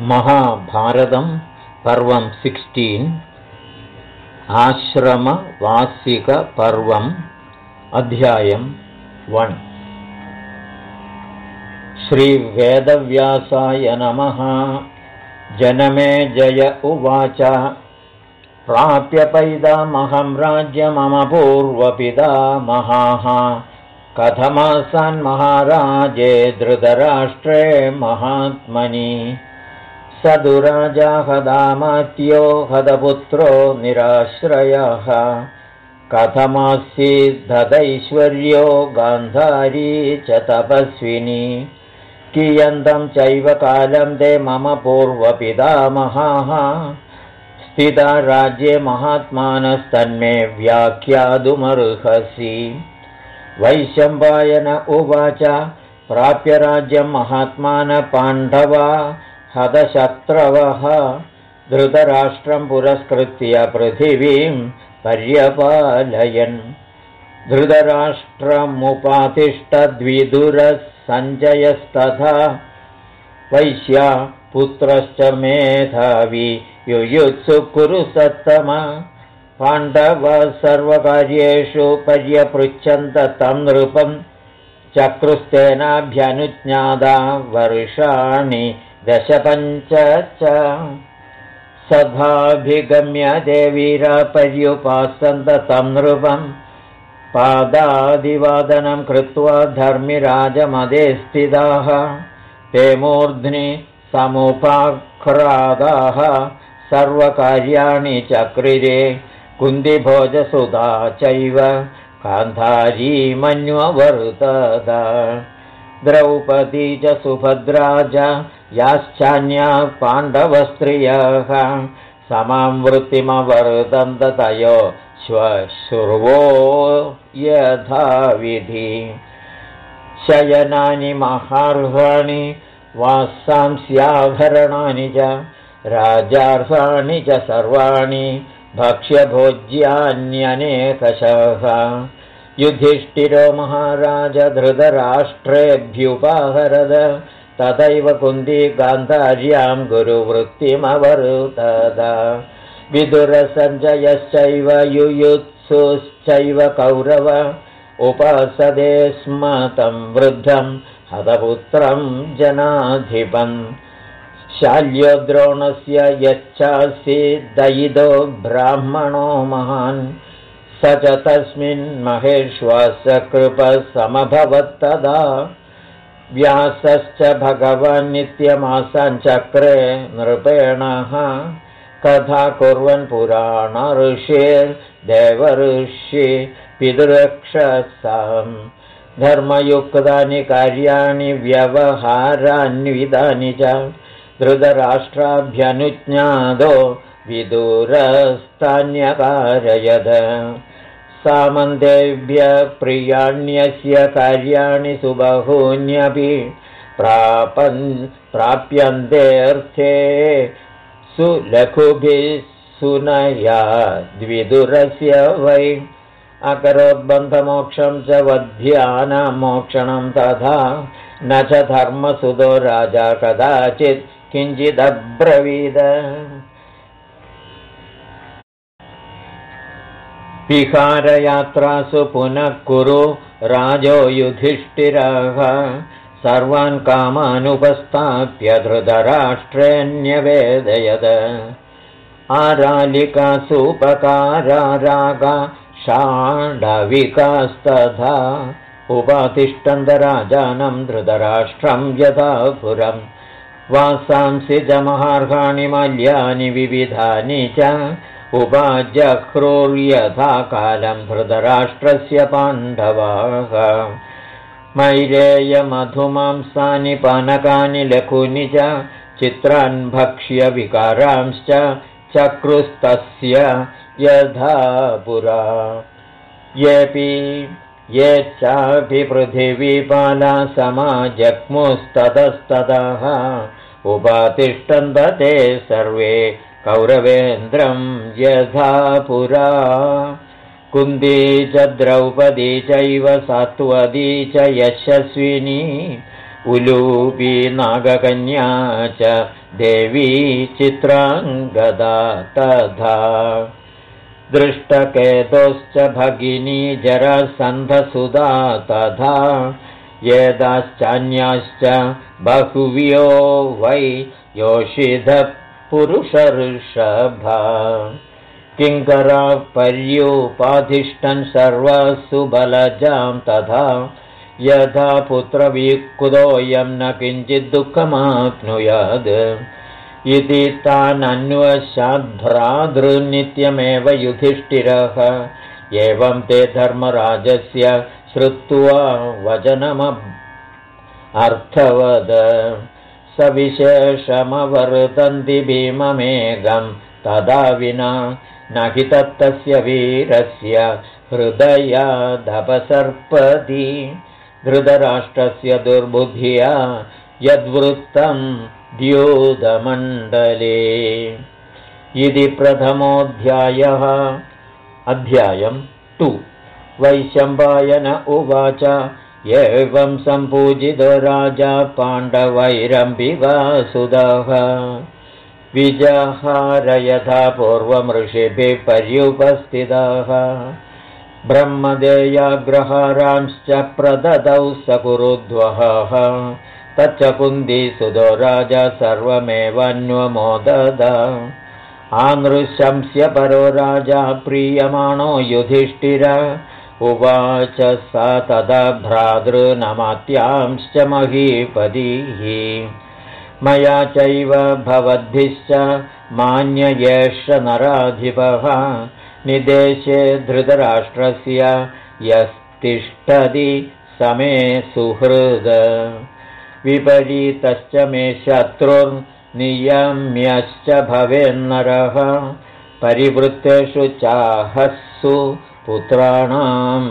महाभारतं पर्वं 16 आश्रमवासिकपर्वम् अध्यायं 1 श्रीवेदव्यासाय नमः। जनमेजय उवाच प्राप्य पैदामहं राज्यमम पूर्वपितामहाः कथमासन् महाराजे धृतराष्ट्रे महात्मनि सदुराजा हदामात्यो हदपुत्रो निराश्रयः कथमासीद्धदैश्वर्यो गान्धारी च तपस्विनी कियन्तं चैव कालं ते मम पूर्वपितामहाः स्थिता राज्ये महात्मानस्तन्मे व्याख्यातुमर्हसि। वैशम्पायन उवाच प्राप्य राज्यं महात्मान पाण्डवा हतशत्रवः धृतराष्ट्रं पुरस्कृत्य पृथिवीं पर्यपालयन् धृतराष्ट्रमुपातिष्ठद्विदुरः सञ्जयस्तथा वैश्या पुत्रश्च मेधावी युयुत्सु कुरु सत्तम पाण्डवः सर्वकार्येषु पर्यपृच्छन्त तं नृपं चक्रुस्तेनाभ्यनुज्ञाता वर्षाणि 15 च सभाभिगम्य देवीरा पर्युपासन्त तं नृपं पादादिवादनं कृत्वा धर्मिराजमदे स्थिताः ते मूर्ध्नि समुपाक्रादाः सर्वकार्याणि चक्रिरे कुन्तिभोजसुता चैव गान्धारी मन्ववर्तत द्रौपदी च सुभद्रा च याश्चान्या पाण्डवस्त्रियः समां वृत्तिमवर्तन्त तयो श्वश्रुवो यथाविधि शयनानि महार्हाणि वासांस्याभरणानि च राजार्हाणि च सर्वाणि भक्ष्यभोज्यान्यनेकशः युधिष्ठिरो महाराज धृतराष्ट्रेभ्युपाहरद तथैव कुन्ती गान्धार्यां गुरुवृत्तिमवर्तत विदुरसञ्जयश्चैव युयुत्सुश्चैव कौरव उपासदे स्म तं वृद्धं हतपुत्रं जनाधिपम् शाल्यद्रोणस्य यच्चासीद्दयितो ब्राह्मणो महान् स च तस्मिन् महेश्वासकृपः समभवत्तदा व्यासश्च भगवान् नित्यमासाञ्चक्रे नृपेणः कथा कुर्वन् पुराण ऋषिर्देवऋषि पितृरक्षसाम् धर्मयुक्तानि कार्याणि व्यवहारान्वितानि च धृतराष्ट्राभ्यनुज्ञातो विदुरस्तान्यकारयद सामन्तेभ्य प्रियाण्यस्य कार्याणि सुबहून्यपि प्राप्यन्तेऽर्थे सुलघुभिः सुनया द्विदुरस्य वै अकरोद्बन्धमोक्षं च वध्यानां मोक्षणं तथा न च धर्मसुतो राजा कदाचित् किञ्चिदब्रवीद विहारयात्रासु पुनः कुरु राजो युधिष्ठिरः सर्वान् कामानुपस्थाप्य धृतराष्ट्रेऽन्यवेदयद आरालिकासूपकारा रागा शाण्डविकास्तथा उपातिष्ठन्तराजानं धृतराष्ट्रं यथापुरं वासांसि च महार्हाणि माल्यानि विविधानि च उपाजह्रुर्यथा कालं धृतराष्ट्रस्य पाण्डवाः मैरेयमधुमांसानि पानकानि लघूनि च चित्रान् भक्ष्य विकारांश्च चक्रुस्तस्य यथा पुरा ये चापि पृथिवीपाला समाजग्मुस्ततस्ततः उपातिष्ठन्त ते सर्वे कौरवेन्द्रं यथा पुरा कुन्ती च द्रौपदी चैव सात्वती च यशस्विनी उलूपी नागकन्या च देवी चित्राङ्गदा तथा दृष्टकेतोश्च भगिनी जरासन्धसुधा तथा येदाश्चान्याश्च बहुव्यो वै योषिधः पुरुषर्षभा किङ्करा पर्युपाधिष्ठन् सर्वसुबलजां तथा यथा पुत्रविकुतोऽयं न किञ्चिद्दुःखमाप्नुयात् इति तानन्वशाद्भ्रातृनित्यमेव युधिष्ठिरः एवं ते धर्मराजस्य श्रुत्वा वचनमर्थवद सविशेषमवर्तन्ति भीममेघं तदा विना न हि तत्तस्य वीरस्य हृदयादपसर्पति धृतराष्ट्रस्य दुर्बुद्ध्या यद्वृत्तं द्यूतमण्डले इति प्रथमोऽध्यायः। अध्यायं 2। वैशम्पायन उवाच एवं सम्पूजितो राजा पाण्डवैरम्बिकासुतः विजहार यथा पूर्वं ऋषिभिः पर्युपस्थिताः ब्रह्मदेयाग्रहारांश्च प्रददौ सकुरुध्वः तच्च कुन्दीसुतो राजा सर्वमेवान्वमोदद आनृशंस्य परो राजा प्रीयमाणो युधिष्ठिर उवाच सा तदा भ्रातॄनमात्यांश्च महीपतिः मया चैव भवद्भिश्च मान्ययेष नराधिपः निदेशे धृतराष्ट्रस्य यस्तिष्ठति समे सुहृद विपरीतश्च मे शत्रुर्नियम्यश्च भवेन्नरः परिवृत्तेषु चाहस्सु पुत्राणां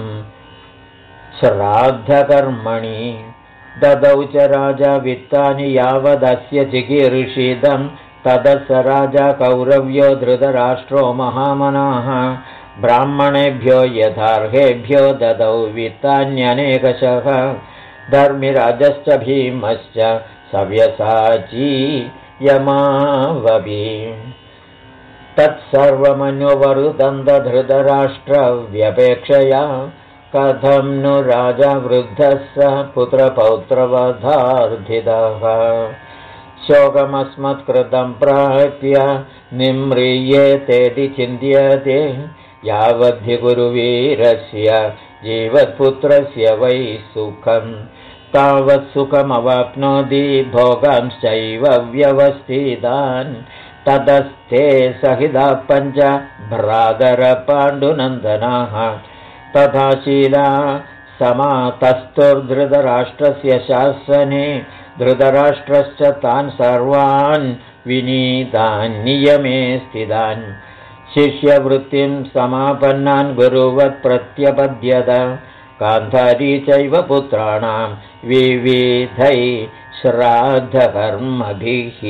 श्राद्धकर्मणि ददौ च राजा वित्तानि यावदस्य चिकीर्षितं ततः स राजा कौरव्यो धृतराष्ट्रो महामनाः ब्राह्मणेभ्यो यथार्हेभ्यो ददौ वित्तान्यनेकशः धर्मिराजश्च भीमश्च सव्यसाची यमावपि तत्सर्वमनुवरुदन्तधृतराष्ट्रव्यपेक्षया कथं नु राजा वृद्धः स पुत्रपौत्रवधार्थितः शोकमस्मत्कृतं प्राप्य निम्रियेतेति चिन्त्यते यावद्धि गुरुवीरस्य जीवत्पुत्रस्य वै सुखं तावत् सुखमवाप्नोति भोगांश्चैव व्यवस्थितान् ततस्ते सहिता पञ्च भ्रातरपाण्डुनन्दनाः तथा शीला समातस्तुर्धृतराष्ट्रस्य शासने धृतराष्ट्रश्च तान् सर्वान् विनीतान् नियमे स्थितान् शिष्यवृत्तिं समापन्नान् गुरुवत् प्रत्यपद्यत गान्धारी चैव पुत्राणां विविधैः श्राद्धकर्मभिः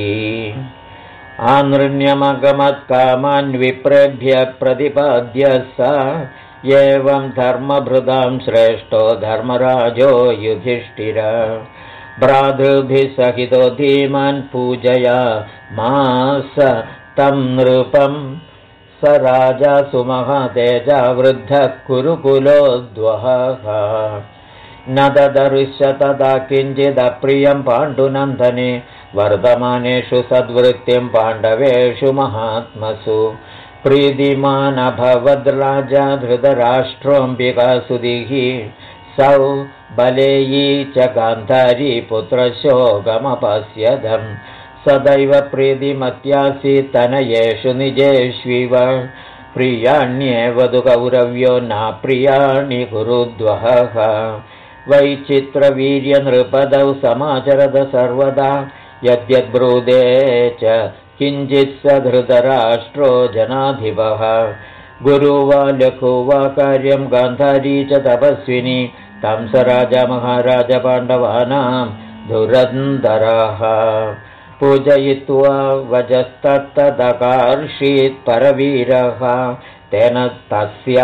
आनृण्यमगमत्कामान् विप्रेभ्य प्रतिपाद्य स एवं धर्मभृतां श्रेष्ठो धर्मराजो युधिष्ठिर भ्रातृभिः सहितो धीमान् पूजयामास तं नृपं स राजा सुमहातेजा वृद्धः कुरुकुलोद्वहः न ददर्श तदा किञ्चिदप्रियं पाण्डुनन्दने वर्तमानेषु सद्वृत्तिं पाण्डवेषु महात्मसु प्रीतिमानभवद्राजा धृतराष्ट्रोऽम्बिकासुधिः सौ बलेयी च गान्धारी पुत्रशोकमपश्यदं सदैव प्रीतिमत्यासीत् तनयेषु निजेष्विव प्रियाण्येव तु कौरव्यो नाप्रियाणि कुरुद्वहः वैचित्रवीर्यनृपदौ समाचरद सर्वदा यद्यद्ब्रूदे च किञ्चित् स धृतराष्ट्रो जनाधिपः गुरु वा लघु वा कार्यं गान्धारी च तपस्विनी तं स राजा महाराज पाण्डवानां धुरन्धरः पूजयित्वा वजस्तत्तदकार्षीत् परवीरः तेन तस्या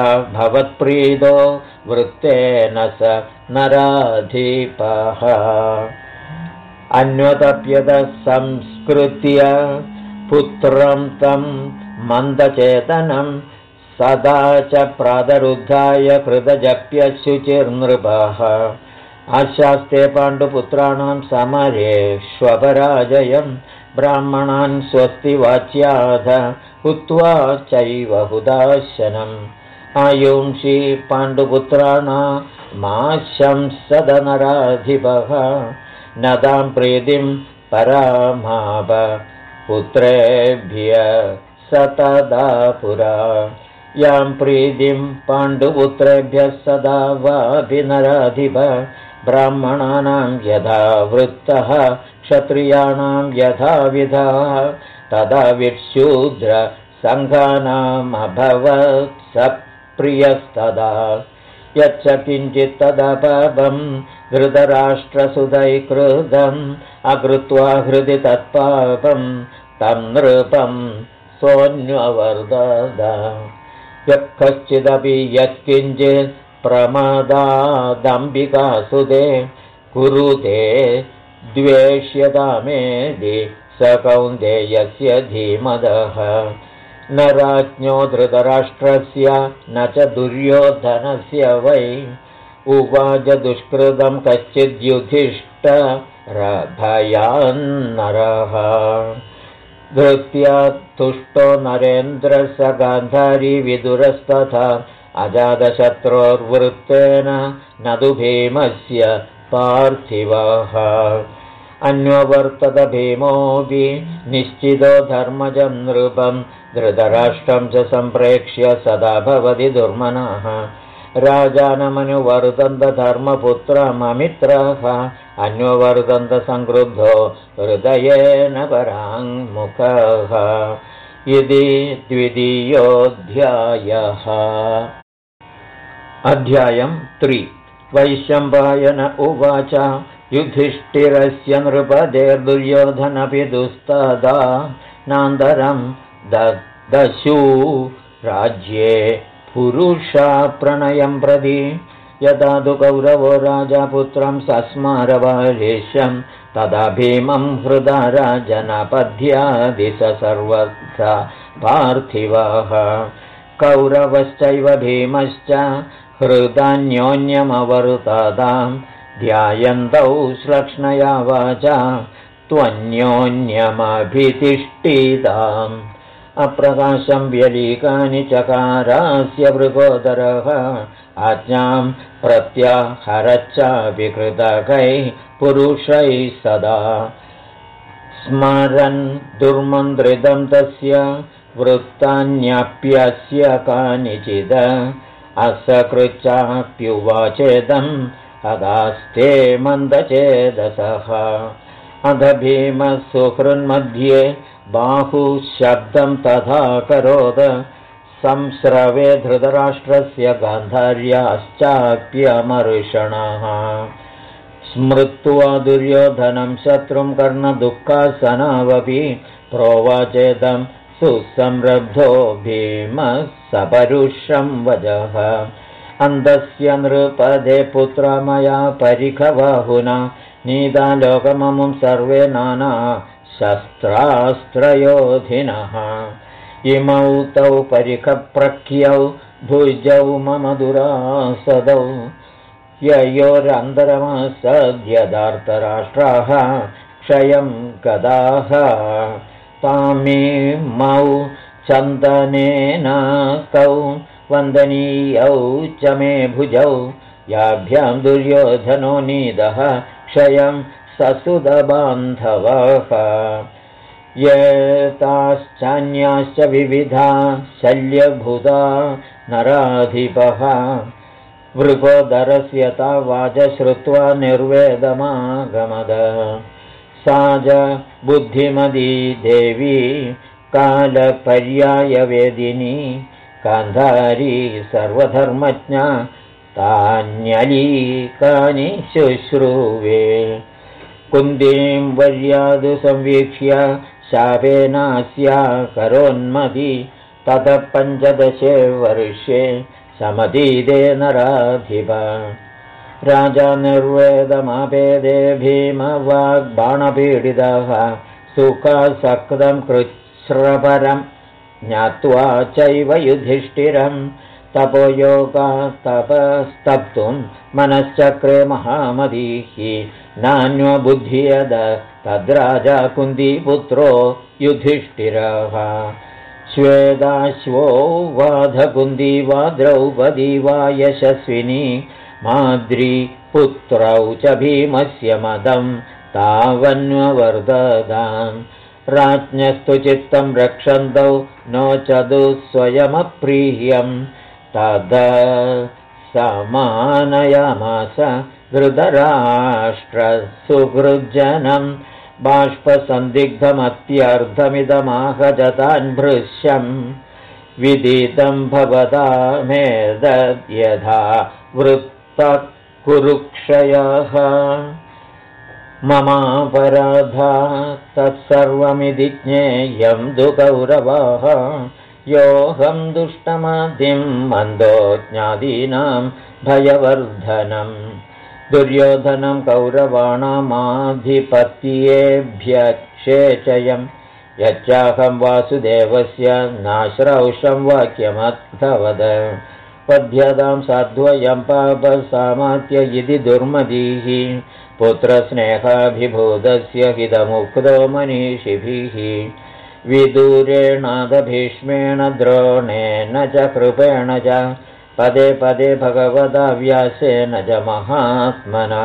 भवत्प्रीतो वृत्तेन स नराधिपः अन्वतप्यत संस्कृत्य पुत्रं तं मन्दचेतनं सदा च प्रातरुद्धाय कृतजप्य शुचिर्नृपः आशास्ते पाण्डुपुत्राणां समरेष्वपराजयं ब्राह्मणान् स्वस्ति वाच्याध हुत्वा चैव हुदाशनम् आयुंषि पाण्डुपुत्राणामाशंसदनराधिपः नदां प्रीतिं परामाप पुत्रेभ्य सतदा पुरा यां प्रीतिं पाण्डुपुत्रेभ्यः सदा वाभिनराधिप ब्राह्मणानां यथा वृत्तः क्षत्रियाणां यथा विधाः तदा विशूद्र सङ्घानामभवत् सप्रियस्तदा यच्च किञ्चित् तदपापं धृतराष्ट्रसुतैकृतम् अकृत्वा हृदि तत्पापं तं नृपं सोऽन्ववर्धत यः कश्चिदपि यत्किञ्चित् प्रमादादम्बिकासुते कुरुते द्वेष्यतामेदि स कौन्तेयस्य धीमदः न राज्ञो धृतराष्ट्रस्य न च दुर्योधनस्य वै उवाच दुष्कृतं कश्चिद्युधिष्ठिरभयान्नरः धृत्या तुष्टो नरेन्द्रः गान्धारी विदुरस्तथा अजातशत्रोर्वृत्तेन न तु भीमस्य पार्थिवः अन्ववर्तत भीमोऽपि निश्चितो धर्मजं नृपं धृतराष्ट्रं च सम्प्रेक्ष्य सदा भवति दुर्मनः राजानमनुवर्तन्त धर्मपुत्रममित्रः अन्ववर्तन्त संक्रुद्धो हृदयेन पराङ्मुखः इति द्वितीयोऽध्यायः। अध्यायं 3 वैशम्पायन उवाच युधिष्ठिरस्य नृपतेर्दुर्योधनपि दुस्तदा नान्तरं ददशु राज्ये पुरुषा प्रणयं प्रति यदा तु कौरवो राजापुत्रं सस्मारवारिशं तदा भीमं हृदा राजनपद्यादि स सर्वथा पार्थिवः कौरवश्चैव भीमश्च हृदान्योन्यमवर्ततां ध्यायन्तौ श्लक्ष्णया वाचा त्वन्योन्यमभितिष्ठिताम् अप्रकाशं व्यलीकानि चकारास्य वृकोदरः आज्ञां प्रत्याहरच्चापि कृतकैः पुरुषैः सदा स्मरन् दुर्मन्त्रितं तस्य वृत्तान्यप्यस्य कानिचिद असकृच्चाप्युवाचेदं हतास्ते मन्दचेदसः अध भीमः सुहृन्मध्ये बाहुशब्दं तथा करोद संस्रवे धृतराष्ट्रस्य गान्धार्याश्चाप्यमर्षणः स्मृत्वा दुर्योधनं शत्रुं कर्णदुःखासनावपि प्रोवाचेदं सुसंरब्धो भीमः सपरुषं वजः अन्धस्य नृपदे पुत्र मया परिखबाहुना नीता लोकममुं सर्वे नाना शस्त्रास्त्रयोधिनः इमौ तौ परिखप्रख्यौ भुजौ मम दुरासदौ ययोरन्तरमसद्यदार्तराष्ट्राः क्षयं गदाः तामिमौ चन्दनेन कौ वन्दनीयौ च मे भुजौ याभ्यां दुर्योधनो नीदः क्षयं ससुतबान्धवः एताश्चान्याश्च विविधा शल्यभूता नराधिपः वृकोदरस्य तावाच श्रुत्वा निर्वेदमागमद सा च बुद्धिमती देवी कालपर्यायवेदिनी गान्धारी सर्वधर्मज्ञा तान्यलीकानि शुश्रूवे कुन्दीं वर्यादु संवीक्ष्य शापेनास्या करोन्मदी ततः 15 वर्षे समतीते नराधिप राजा निर्वेदमापेदे भीमवाग्बाणपीडितः सुखसक्तं कृच्छ्रपरं ज्ञात्वा चैव युधिष्ठिरं तपोयोगास्तपस्तप्तुं मनश्चक्रे महामतिः नान्यबुद्ध्यद तद्राजा कुन्तीपुत्रो युधिष्ठिरः श्वेताश्वो वाधकुन्ती वा द्रौपदी वा यशस्विनी माद्री पुत्रौ च भीमस्य मदं तावन्वर्धताम् राज्ञस्तु चित्तं रक्षन्तौ नो चदु स्वयमप्रियं तद समानयामास धृतराष्ट्रसुहृज्जनं बाष्पसन्दिग्धमत्यर्थमिदमाहजतान् भृश्यं विदितं भवतामेतद्यथा वृत्तः कुरुक्षयः ममापराधा तत्सर्वमिति ज्ञेयं तु कौरवाः योऽहं दुष्टमतिं मन्दो ज्ञातीनां भयवर्धनं दुर्योधनं कौरवाणामाधिपत्येभ्यक्षेचयं यच्चाहं वासुदेवस्य नाश्रौषं वाक्यमर्थवद पद्यतां साद्वयं पापसामात्य इति दुर्मतिः पुत्रस्नेहाभिभूतस्य हितमुक्तो मनीषिभिः विदुरेणादभीष्मेण द्रोणेन च कृपेण च पदे पदे भगवता व्यासेन च महात्मना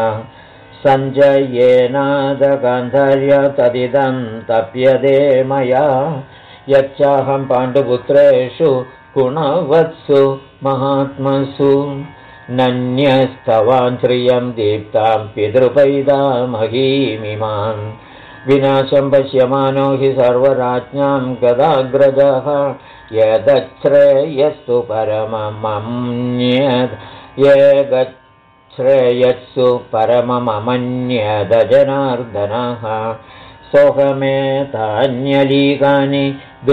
सञ्जयेनादगान्धार्य तदिदं तप्यते मया यच्चाहं पाण्डुपुत्रेषु गुणवत्सु महात्मसु नन्यस्तवान् श्रियं दीप्तां पितृपैतामहीमिमां विनाशं पश्यमानो हि सर्वराज्ञां गदाग्रजः यदच्छ्रेयस्तु परममन्यद् यगच्छ्रेयस्सु परममन्यद जनार्दनः सोऽहमेतान्यलीकानि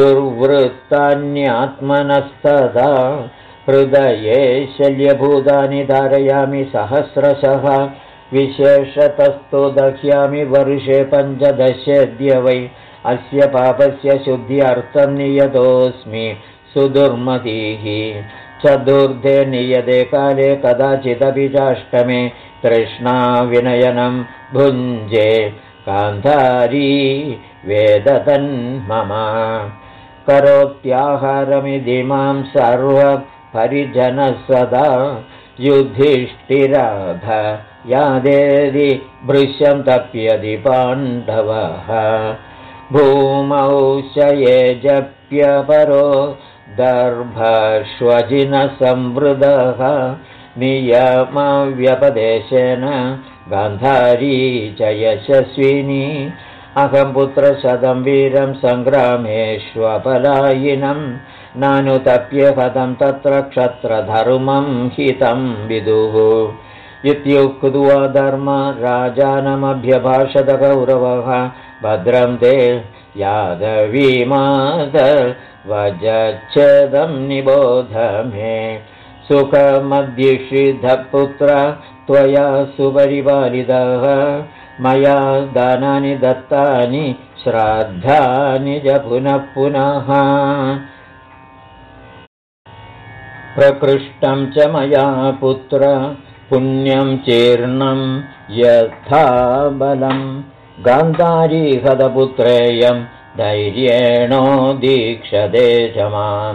दुर्वृत्तान्यात्मनस्तदा हृदये शल्यभूतानि धारयामि सहस्रशः विशेषतस्तु दह्यामि वर्षे 15 वै अस्य पापस्य शुद्ध्यर्थं नियतोऽस्मि सुदुर्मतिः चतुर्थे नियते काले कदाचिदपि चाष्टमे तृष्णाविनयनं भुञ्जे गान्धारी वेदतन्मम करोत्याहारमिति मां सर्वपरिजनः सदा युधिष्ठिरः यादेदि भृश्यं तप्यति पाण्डवः भूमौ शयेजप्यपरो दर्भश्वजिनसंवृतः नियमव्यपदेशेन गान्धारी च यशस्विनी अहं पुत्रशतं वीरं सङ्ग्रामेष्वपलायिनं नानुतप्य हतं तत्र क्षत्रधर्मं हितं विदुः इत्युक्त्वा धर्मराजानमभ्यभाषत कौरवः भद्रं ते यादवीमादर्वजच्छेदं निबोध मे सुखमद्युषिधपुत्र त्वया सुपरिपालितः मया दानानि दत्तानि श्राद्धानि च पुनः पुनः प्रकृष्टं च मया पुत्र पुण्यं चीर्णं यथा बलं गान्धारी हतपुत्रेयं धैर्येणोदीक्षते च मां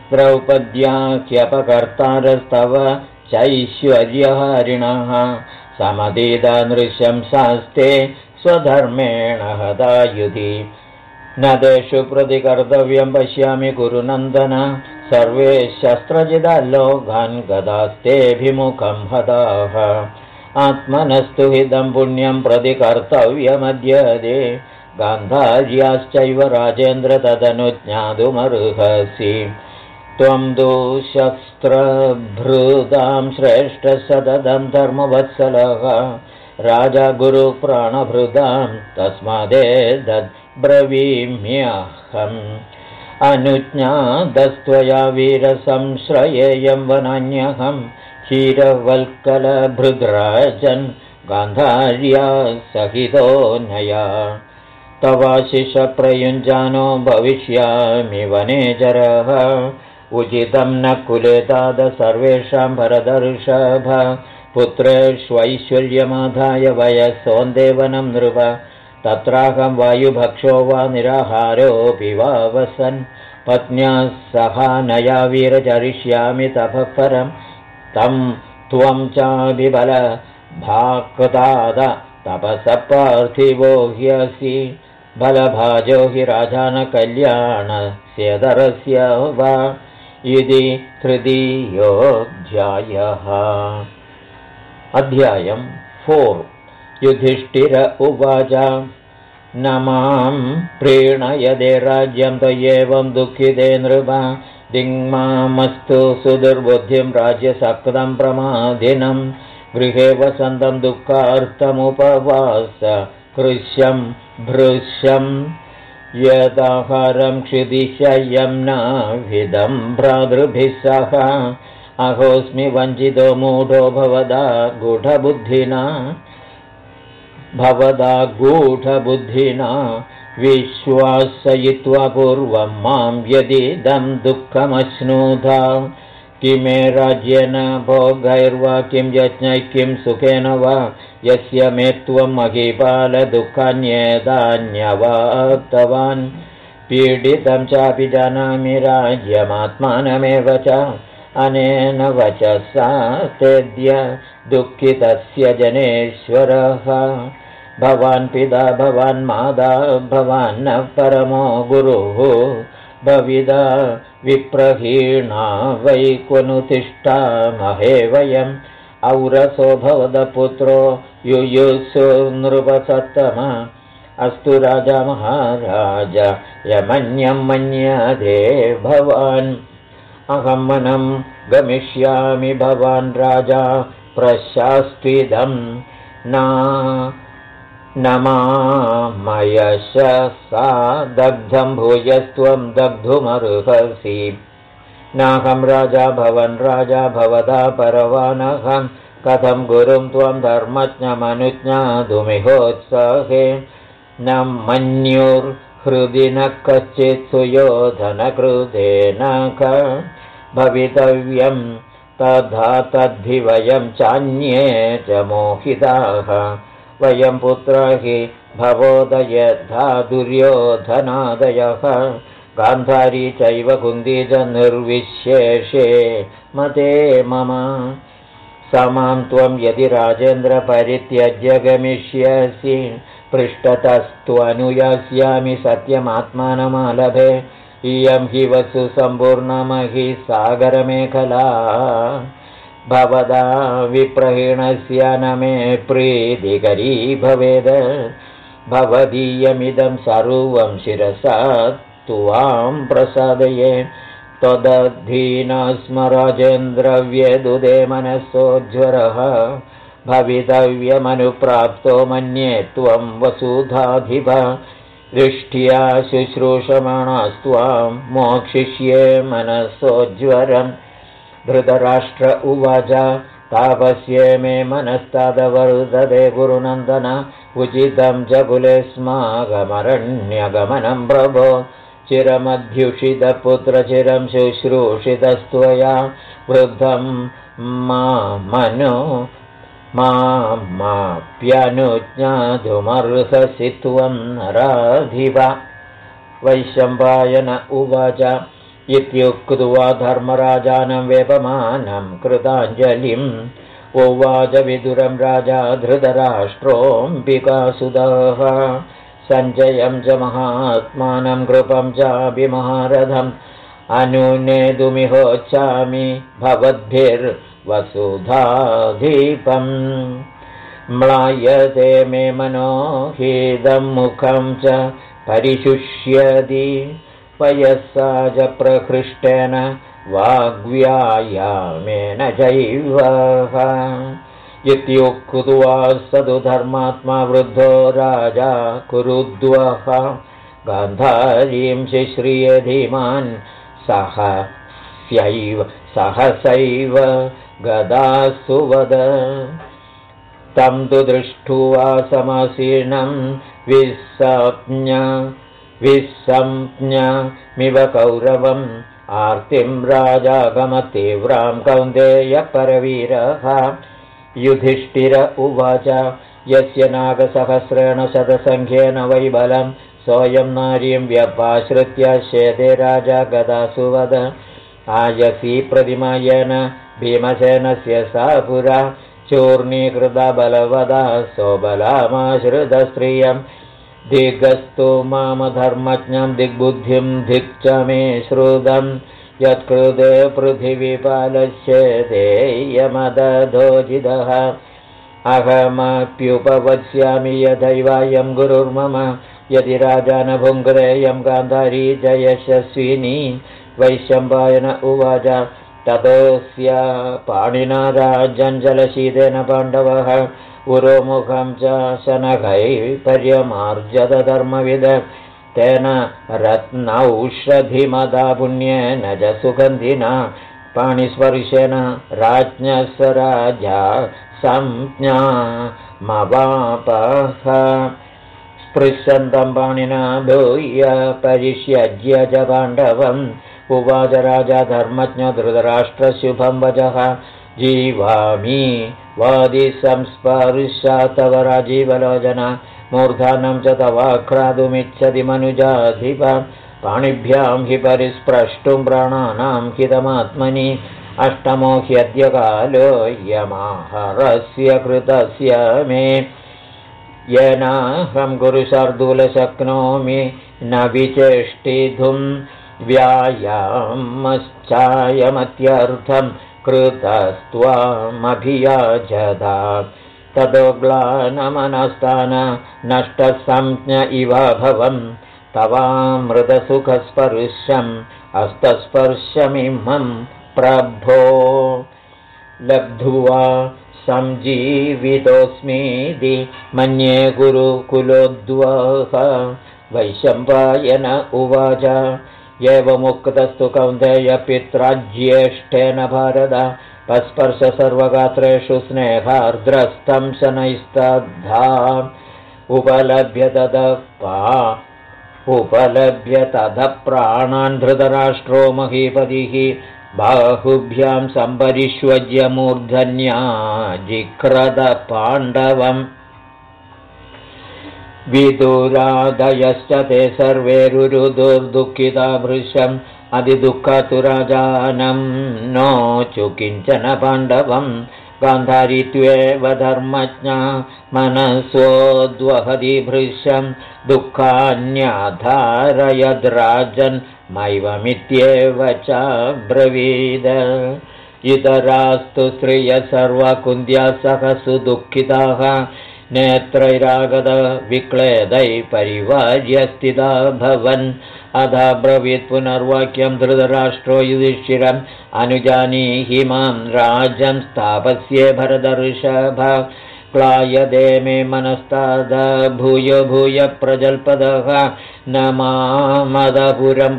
द्रौपद्याख्यपकर्तारस्तव चैश्वर्यहारिणः समतीतानृशंसास्ते स्वधर्मेण हतायुधि न तेषु प्रतिकर्तव्यं पश्यामि कुरुनन्दन सर्वे शस्त्रजिदाल्लोकान् गदास्तेऽभिमुखं हताः आत्मनस्तु हितं पुण्यं प्रतिकर्तव्यमद्यते गान्धार्याश्चैव राजेन्द्र तदनु ज्ञातुमर्हसि त्वं तु शस्त्रभृतां श्रेष्ठः सततं धर्मवत्सलः राजा गुरुप्राणभृतां तस्मादेतद्ब्रवीम्यहम् अनुज्ञातस्त्वया वीरसंश्रयेयं वनान्यहं क्षीरवल्कलभृद्राजन् गान्धार्या सहितोऽनया तवाशिषप्रयुञ्जानो भविष्यामि वनेचरः उचितं न कुलेताद सर्वेषां भरतर्षभ पुत्रेष्वैश्वर्यमाधाय वयसोन्देवनं नृप तत्राहं वायुभक्षो वा निराहारोऽपि वा वसन् पत्न्या सहानया वीरचरिष्यामि तपः परं तं त्वं चाभिबलभाकृताद तपसः पार्थिवो ह्यसि बलभाजो हि राजानकल्याणस्यदरस्य वा इति तृतीयोऽध्यायः। अध्यायं 4 युधिष्ठिर उवाच न मां प्रीणयदे राज्यं त्वय्येवं दुःखिते नृप दिङ्मामस्तु सुदुर्बुद्धिं राज्यसक्तं प्रमादिनं गृहे वसन्तं दुःखार्तमुपवास कृश्यं भृश्यं यदाहारं क्षिदिशयं नाभिदं भ्रातृभिः सह अहोस्मि वञ्चितो मूढो भवदा गूढबुद्धिना विश्वासयित्वा पूर्वं मां यदिदं दुःखमश्नुधा किमे राज्येन भोगैर्वा किं यज्ञैः किं सुखेन वा यस्य मे त्वं महीपालदुःखान्येदान्यवाप्तवान् पीडितं चापि जानामि राज्यमात्मानमेव च अनेन वचसा तेद्य दुःखितस्य जनेश्वरः भवान् पिता भवान् माता भवान् परमो गुरुः भविदा विप्रहीणा वै क्वनुतिष्ठामहे वयम् औरसो भवदपुत्रो युयुत्सु नृपसत्तम अस्तु राजा महाराज यमन्यं मन्यते भवान् अहं वनं गमिष्यामि भवान् राजा प्रशास्त्विदं न मामयशसा दग्धं भूयस्त्वं दग्धुमर्हसि नाहं राजा भवन् राजा भवदा परवानहं कथं गुरुं त्वं धर्मज्ञमनुज्ञातुमिहोत्साहे न मन्युर्हृदि न कश्चित् सुयोधनकृतेन भवितव्यं तथा तद्धि वयं चान्ये च मोहिताः वयं पुत्रा हि भवोदयथा दुर्योधनादयः गान्धारी चैव कुन्ती च निर्विशेषे मते मम समां त्वं यदि राजेन्द्र परित्यज्य गमिष्यसि पृष्ठतस्त्वनुयास्यामि सत्यमात्मानमालभे इयं हि वसु सम्पूर्णमहि सागरमेखला भवदा विप्रहीणस्य न मे प्रीतिकरी भवेद भवदीयमिदं सर्वं शिरसा त्वां प्रसादये त्वदधीना स्म राजेन्द्रव्यदुदे मनसोज्वरः भवितव्यमनुप्राप्तो मन्ये त्वं वसुधाधिप दृष्ट्या शुश्रूषमाणास्त्वां मोक्षिष्ये मनसोज्वरम् धृतराष्ट्र उवाच तापस्ये मे मनस्तादवर्तते गुरुनन्दन उचितं च कुले स्मागमरण्यगमनं प्रभो चिरमध्युषितपुत्रचिरं शुश्रूषितस्त्वया वृद्धं माप्यनुज्ञातुमर्हसि त्वं नराधिप वैशम्पायन उवाच इत्युक्त्वा धर्मराजानं वेपमानं कृताञ्जलिम् उवाच विदुरं राजा धृतराष्ट्रोऽम्बिकासुतः सञ्जयं च महात्मानं कृपं चाभिमहारथम् अनुनेतुमिहोच्चामि भवद्भिर्वसुधाधिपम् म्लायते मे मनोहीदं मुखं च परिशुष्यति पयसा च प्रहृष्टेन वाग्व्यायामेन चैव इत्युक्त्वा सदु धर्मात्मा वृद्धो राजा कुरुद्वः गान्धारीं शिश्रिये धीमान् सहसैव गदासुवद तं तु दृष्ट्वा समासीनं विसंज्ञमिव कौरवम् आर्तिं राजागमतीव्रां कौन्तेयपरवीरः युधिष्ठिर उवाच यस्य नागसहस्रेण शतसङ्ख्येन वैबलं सोऽयं नारीं व्यपाश्रित्य शेते राजा गदासुवद आयसी प्रतिमयेन भीमसेनस्य सा पुरा चूर्णीकृता बलवदा सोबलामाश्रितस्त्रियं दिग्गस्तु मामधर्मज्ञं दिग्बुद्धिं धिक् च मे श्रुतं यत्कृते पृथिवीपालस्येदेयमदधोजितः अहमप्युपवत्स्यामि यथैवायं गुरुर्मम यदि राजा न भुङ्क्तेयं गान्धारी च यशस्विनी वैशम्पायन उवाच ततोऽस्य पाणिना राजञ्जलशीतेन पाण्डवः उरोमुखं च शनखैः पर्यमार्जत धर्मविद तेन रत्नौषधिमदा पुण्येन च सुगन्धिना पाणिस्पर्शेन राज्ञः स राजा संज्ञामवापः स्पृशन्तं पाणिना भूय परिष्यज्य च पाण्डवम् उवाच राजा धर्मज्ञ धृतराष्ट्रशुभं वचः जीवामि वादिसंस्पर्शा तव राजीवलोचन मूर्धानं च तवाक्रातुमिच्छति मनुजाधिप पाणिभ्यां हि परिस्प्रष्टुं प्राणानां हितमात्मनि अष्टमो ह्यद्य कालो यमाहरस्य कृतस्य मे येनाहं गुरुशार्दूल शक्नोमि न विचेष्टितुं व्यायामश्चायमत्यर्थं कृतस्त्वामभियाजदा ततो ग्लानमनस्तान नष्टसंज्ञ इव भवं तवामृतसुखस्पर्शम् हस्तस्पर्शमिमं प्रभो लब्ध्वा संजीवितोऽस्मीति मन्ये गुरुकुलोद्वः वैशम्पायन उवाच एवमुक्तस्तु कौन्तेय पित्रा ज्येष्ठेन भारत पस्पर्श सर्वगात्रेषु स्नेहार्द्रस्तं शनैस्तद्धा उपलभ्य ततः प्राणान् धृतराष्ट्रो महीपतिः बाहुभ्यां सम्परिष्वज्य मूर्धन्या जिक्रद पाण्डवम् विदुरादयश्च ते सर्वे रुरुदुर्दुःखिता भृशम् अधिदुःखतु राजानं नोचु किञ्चन पाण्डवम् गान्धारी त्वेव धर्मज्ञा मनसोद्वहति भृशम् दुःखान्याधारयद्राजन् मैवमित्येव चाब्रवीद इतरास्तु स्त्रियः सर्वकुन्द्या सह सुदुःखिताः नेत्रैरागत विक्लेदैः परिवार्य स्थिता भवन् अधा ब्रवीत् पुनर्वाक्यं धृतराष्ट्रो युधिष्ठिरम् अनुजानीहि मां राजन् स्थापस्ये भरतऋषभ क्लायते मे मनस्तादा भूयो भूय प्रजल्पदः न मामदपुरं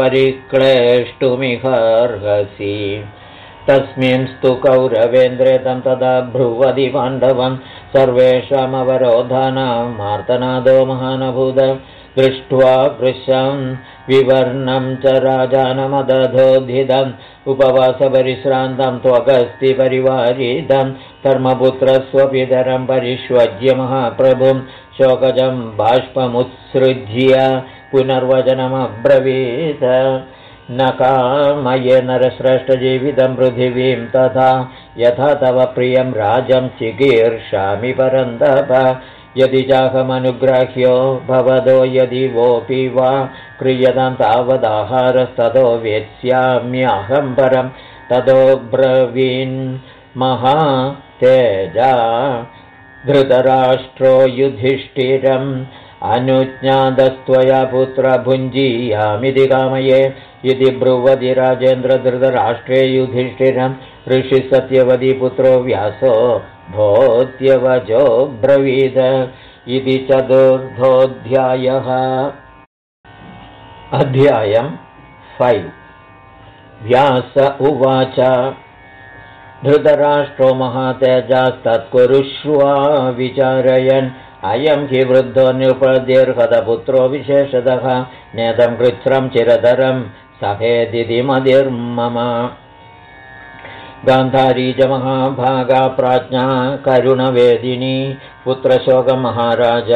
पुत्रपरिक्लेष्टुमिहर्हसि तस्मिंस्तु कौरवेन्द्रे तं तदा ब्रुवति पाण्डवम् सर्वेषामवरोधानां मार्तनादो महानभूत दृष्ट्वा वृषं विवर्णं च राजानमदधोद्धितम् उपवासपरिश्रान्तं त्वगस्तिपरिवारितं धर्मपुत्रस्वपितरं परिष्वज्य महाप्रभुं शोकजं बाष्पमुत्सृज्य पुनर्वचनमब्रवीत न कामये नरश्रेष्ठजीवितं पृथिवीं तथा यथा तव प्रियं राजं चिकीर्षामि परन्तप यदि चाहमनुग्राह्यो भवदो यदि वोऽपि वा क्रियतां तावदाहारस्ततो वेत्स्याम्यहं परं ततो ब्रवीन् महातेजा धृतराष्ट्रो युधिष्ठिरम् अनुज्ञातस्त्वया पुत्र भुञ्जीयामिति कामये इति ब्रुवति राजेन्द्र धृतराष्ट्रे युधिष्ठिरम् ऋषि सत्यवती पुत्रो व्यासो भोत्यवचो ब्रवीद इति चतुर्थोऽध्यायः। अध्यायम् 5 व्यास उवाच धृतराष्ट्रो महातेजास्तत्कुरुष्वा विचारयन् अयं हि वृद्धो नृपतिर्हतपुत्रो विशेषतः नेदं कृच्छ्रं चिरतरं सहेदिति मतिर्मम गान्धारी च महाभागा प्राज्ञा करुणवेदिनी पुत्रशोकमहाराज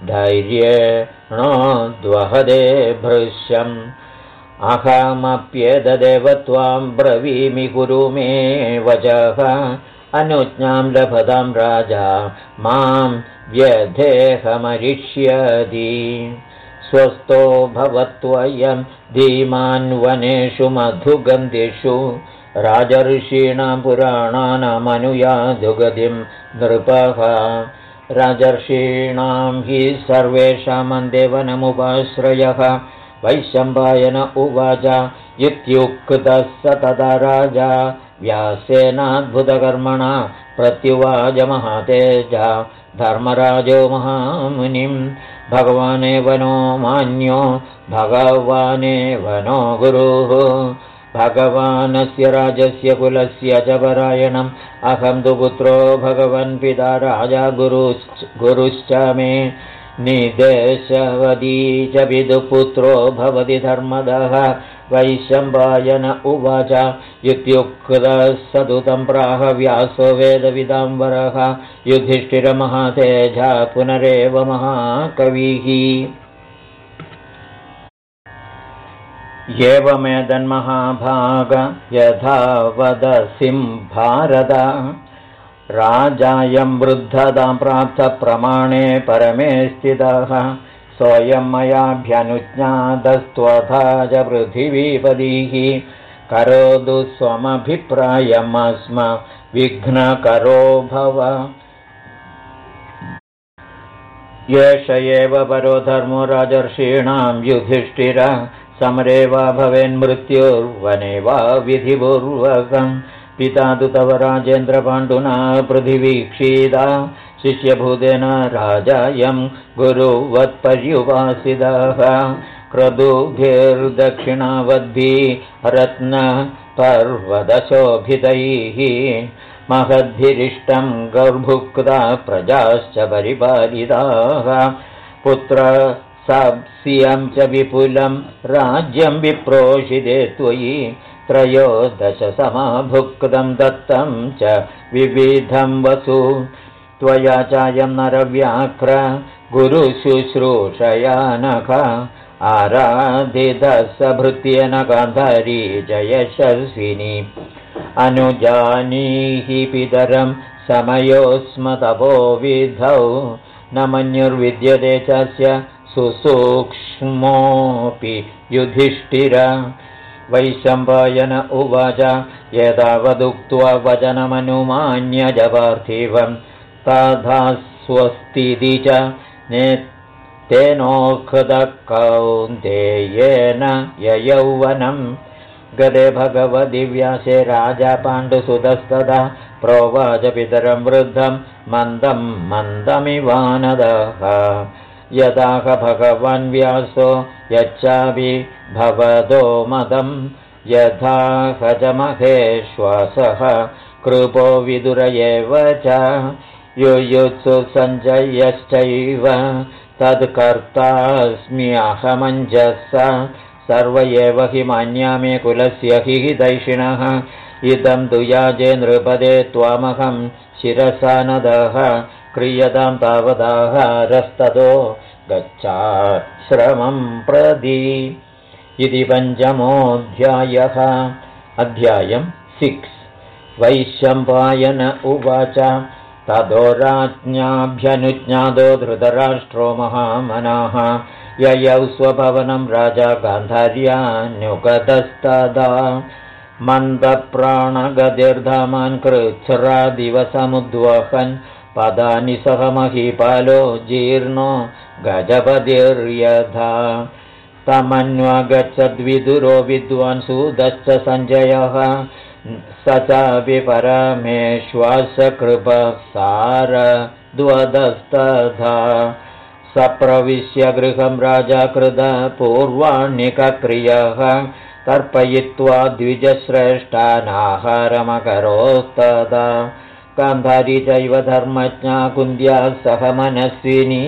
धैर्येणोद्वहदे भृश्यम् अहमप्येतदेव त्वां ब्रवीमि कुरु मे वचः अनुज्ञां लभतां राजा मां व्यधेहमरिष्यति स्वस्थो भवत्वयं धीमान् वनेषु मधुगन्धिषु राजर्षीणां पुराणानामनुयादुगतिं नृपः राजर्षीणां हि सर्वेषां देवनमुपाश्रयः वैशम्पायन उवाच इत्युक्तः स तदा राजा व्यासेनाद्भुतकर्मणा प्रत्युवाच महातेजा धर्मराजो महामुनिं भगवानेव नो मान्यो भगवानेव नो गुरुः भगवानस्य राजस्य कुलस्य च परायणम् अहं तु पुत्रो भगवन् पिता राजा गुरुश्च मे निदेशवदी च विदुपुत्रो भवति धर्मदः वैशम्पायन उवाच इत्युक्तः सदुतं प्राह व्यासो वेदविदाम्बरः युधिष्ठिरमहातेजा पुनरेव महाकविः एवमेतन्महाभाग यथा वदसिं भारत राजायं वृद्धतां प्राप्तप्रमाणे परमे स्थितः सोऽयं मयाभ्यनुज्ञातस्त्वथा च पृथिवीपतिः करोतु स्वमभिप्रायमस्म विघ्नकरो भव एष एव परो धर्मो राजर्षीणां युधिष्ठिर समरे वा भवेन्मृत्युर्वने वा विधिपूर्वकम् पिता तु तव राजेन्द्रपाण्डुना पृथिवीक्षीदा शिष्यभूतेन राजायं गुरुवत्पर्युपासितः क्रतुभिर्दक्षिणावद्भिः रत्नपर्वतशोभितैः महद्भिरिष्टं गर्भुक्ता प्रजाश्च परिपालिताः पुत्रसब्स्यं च विपुलं राज्यं विप्रोषिते त्वयि त्रयोदशसमाभुक्तं दत्तं च विविधं वसु त्वया चायं नरव्याघ्र गुरुशुश्रूषयानख आराधितः सभृत्येन गान्धारी च यशस्विनी अनुजानीहि पितरं समयोस्म तपोविधौ न मन्युर्विद्यते चास्य सुसूक्ष्मोऽपि युधिष्ठिर वैशम्पायन उवाच एतावदुक्त्वा वचनमनुमान्य जपार्थिवं तथा स्वस्तीति च तेनोक्तः कौन्तेयेन ययौवनं गते भगवति व्यासे राजा पाण्डुसुतस्तदा प्रोवाच पितरं वृद्धं मन्दं मन्दमिवानदः यदाह भगवान् व्यासो यच्चापि भवदो मदं यथाह च महेश्वासः कृपो विदुर एव च युयुत्सु सञ्जयश्चैव तत्कर्तास्म्यहमञ्जसा सर्व एव हि मान्या मे कुलस्य हि दैषिणः इदं तु याजे नृपदे त्वामहं शिरसा नदः क्रियतां तावदाहारस्ततो गच्छाश्रमं प्रति इति पञ्चमोऽध्यायः। अध्यायं 6। वैशम्पायन उवाच ततो राज्ञाभ्यनुज्ञातो धृतराष्ट्रो महामनाः ययौ स्वभवनं राजा गान्धार्यानुगतस्तदा मन्दप्राणगतिर्धामान् कृच्छ्रादिवसमुद्वहन् पदानि सह महीपालो जीर्णो गजपतिर्यथा तमन्वगच्छद्विदुरो विद्वान् सूतश्च सञ्जयः स चापि परमेश्वासकृपसारद्वदस्तथा सप्रविश्य गृहं राजा कृत पूर्वाण्यकक्रियः तर्पयित्वा द्विजश्रेष्ठानाहारमकरोत्तदा गान्धारी चैव धर्मज्ञा कुन्द्या सह मनस्विनी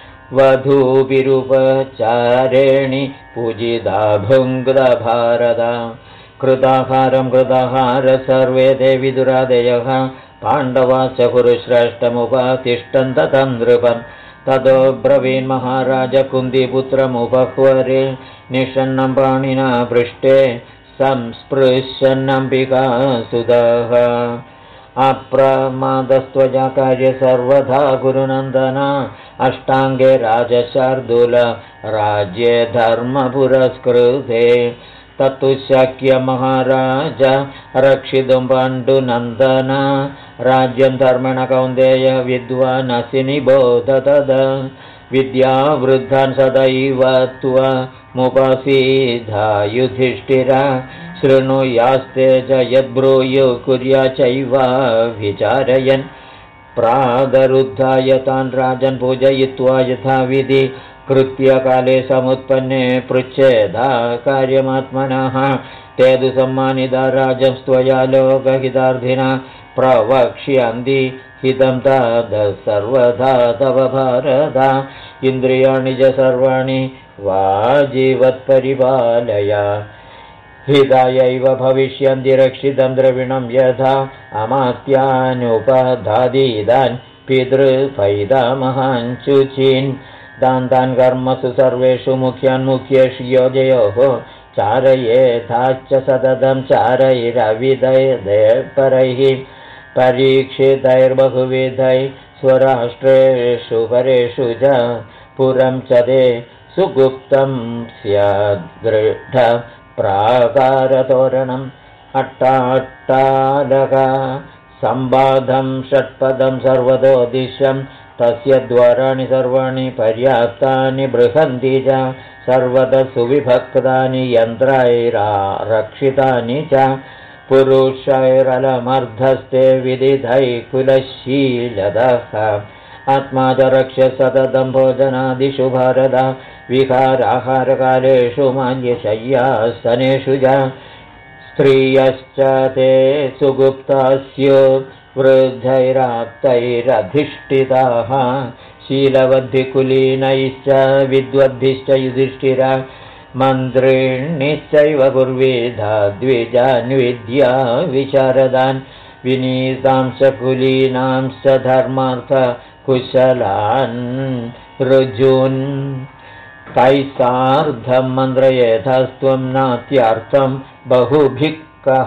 वधूभिरुपचारेणि पूजिता भुङ्गभारदा कृताहारं कृताहार सर्वे ते विदुरादयः पाण्डवाश्च कुरुश्रेष्ठमुपतिष्ठन् ततं नृपम् ततो ब्रवीन् महाराज कुन्तीपुत्रमुपह्वरे निषण्णं पाणिना पृष्ठे संस्पृशन्नम्बिकासुतः अप्रमादस्त्वजा कार्ये सर्वदा गुरुनन्दना अष्टाङ्गे राजशार्दूल राज्ये धर्मपुरस्कृते तत्तु शक्य महाराज रक्षितुं पाण्डुनन्दन राज्यं धर्मेण कौन्तेय विद्वानसि निबोध तद विद्यावृद्धान् सदैव त्वमुपसीधा युधिष्ठिर शृणुयास्ते च यद्ब्रूयुः कुर्या चैव विचारयन् प्रादरुद्धाय तान् राजन् पूजयित्वा यथाविधि कृत्यकाले समुत्पन्ने पृच्छेदा कार्यमात्मनः ते तु सम्मानिता राजं त्वया लोकहितार्थिना प्रवक्ष्यन्ति हितं तद् सर्वदा तव भारत इन्द्रियाणि च सर्वाणि वाजिवत्परिपालय हितायैव भविष्यन्ति रक्षितं द्रविणं यथा अमात्यानुपधादीदान् पितृपैतामहान् शुचीन् दान्तान् कर्मसु सर्वेषु मुख्यान्मुख्येषु योजयोः चारयेथाश्च सततं चारैरविधैर्परैः परीक्षितैर्बहुविधैः स्वराष्ट्रेषु परेषु च पुरं च ते सुगुप्तं स्याद्दृढ प्राकारतोरणम् अट्टाट्टालका सम्बाधं षट्पदं सर्वतोदिशं तस्य द्वाराणि सर्वाणि पर्याप्तानि बृहन्ति च सर्वतः सुविभक्तानि यन्त्रैरारक्षितानि च पुरुषैरलमर्धस्ते विदिधैः कुलशीलदः आत्मा च रक्ष्य सततं भोजनादिषु भारत विहाराहारकालेषु माल्यशय्यासनेषु च स्त्रियश्च ते सुगुप्तास्यो वृद्धैराप्तैरधिष्ठिताः शीलवद्भिकुलीनैश्च विद्वद्भिश्च युधिष्ठिर मन्त्रिणिश्चैव कुर्वीधा द्विजान्विद्या विशारदान् विनीतांश्च कुलीनांश्च धर्मार्थकुशलान् ऋजून् तैः सार्धं मन्त्रयेथस्त्वं नात्यार्थं बहुभिः कः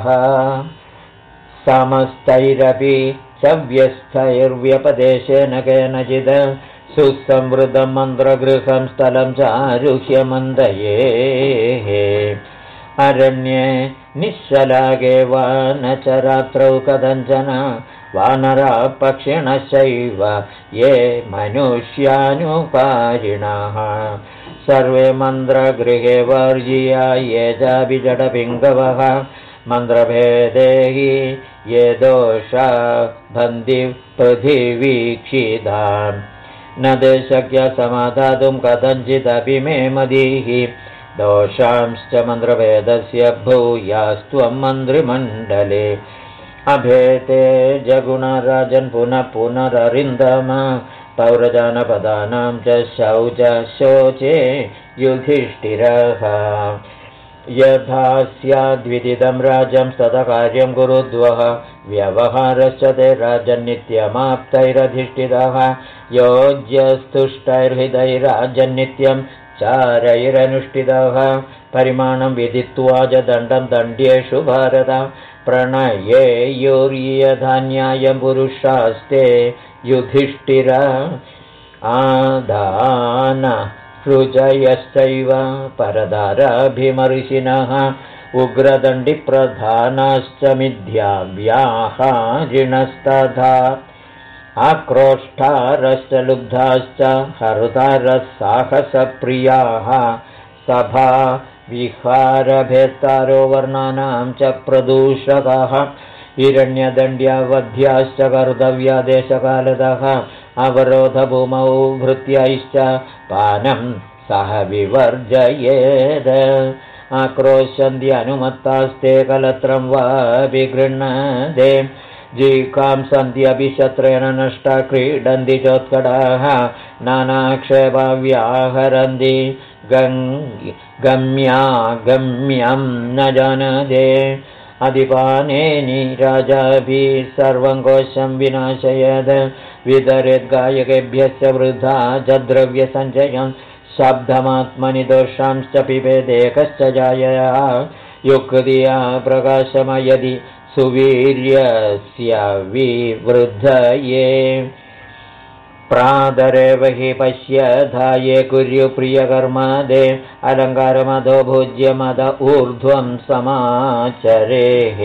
समस्तैरपि सव्यस्थैर्व्यपदेशेन केनचित् सुसंवृतं मन्त्रगृहं स्थलं चारुह्य मन्दयेः अरण्ये निश्चलागे वानचरात्रौ कथञ्चन वानराः पक्षिणश्चैव ये मनुष्यानुकारिणः सर्वे मन्त्रगृहे वर्ज्या ये चापि जडपिङ्गवः मन्त्रभेदे हि ये दोषा भन्ति पृथिवीक्षितान् न ते शक्य समाधातुं कथञ्चिदपि मे मदीः दोषांश्च मन्त्रभेदस्य भूयास्त्वं मन्त्रिमण्डले अभेते जगुणराजन् पुनः पुनररिन्दम पौरजानपदानां च शौच शोचे युधिष्ठिरः यथा स्याद्विदितं राज्यं तथा कार्यं कुरुद्वः व्यवहारश्च ते राजन्नित्यमाप्तैरधिष्ठितः योज्यस्तुष्टैर्हृदैराजन्नित्यं चारैरनुष्ठितः परिमाणं विदित्वा च दण्डं दण्ड्येषु भारत प्रणयेयुर्यधान्यायं पुरुषास्ते युधिष्ठिर आदान ऋजयश्चैव परदाराभिमर्शिनः उग्रदण्डिप्रधानाश्च मिथ्याव्याहारिणस्तथा आक्रोष्ठारश्च लुब्धाश्च हर्तारः साहसप्रियाः सभा विहारभेत्तारो वर्णानां च प्रदूषकाः हिरण्यदण्ड्यावध्याश्च कर्तव्यादेशकालतः अवरोधभूमौ भृत्यैश्च पानं सह विवर्जयेत् आक्रोशन्त्यनुमत्तास्ते कलत्रं वा विगृह्णदे जीकां सन्त्यपि शत्रेण नष्टा क्रीडन्ति चोत्कटाः नानाक्षेपव्याहरन्ति गम्यं न जानदे अधिपानेनि राजाभिः सर्वं कोशं विनाशयद वितरेद्गायकेभ्यश्च वृथा च द्रव्यसञ्चयं शब्दमात्मनि दोषांश्च पिबेदेकश्च जायया युक्तिया प्रकाशमयदि सुवीर्यस्य विवृद्धये प्रादरेव हि पश्यधाये कुर्युप्रियकर्मादे अलङ्कारमदो भोज्यमद ऊर्ध्वं समाचरेः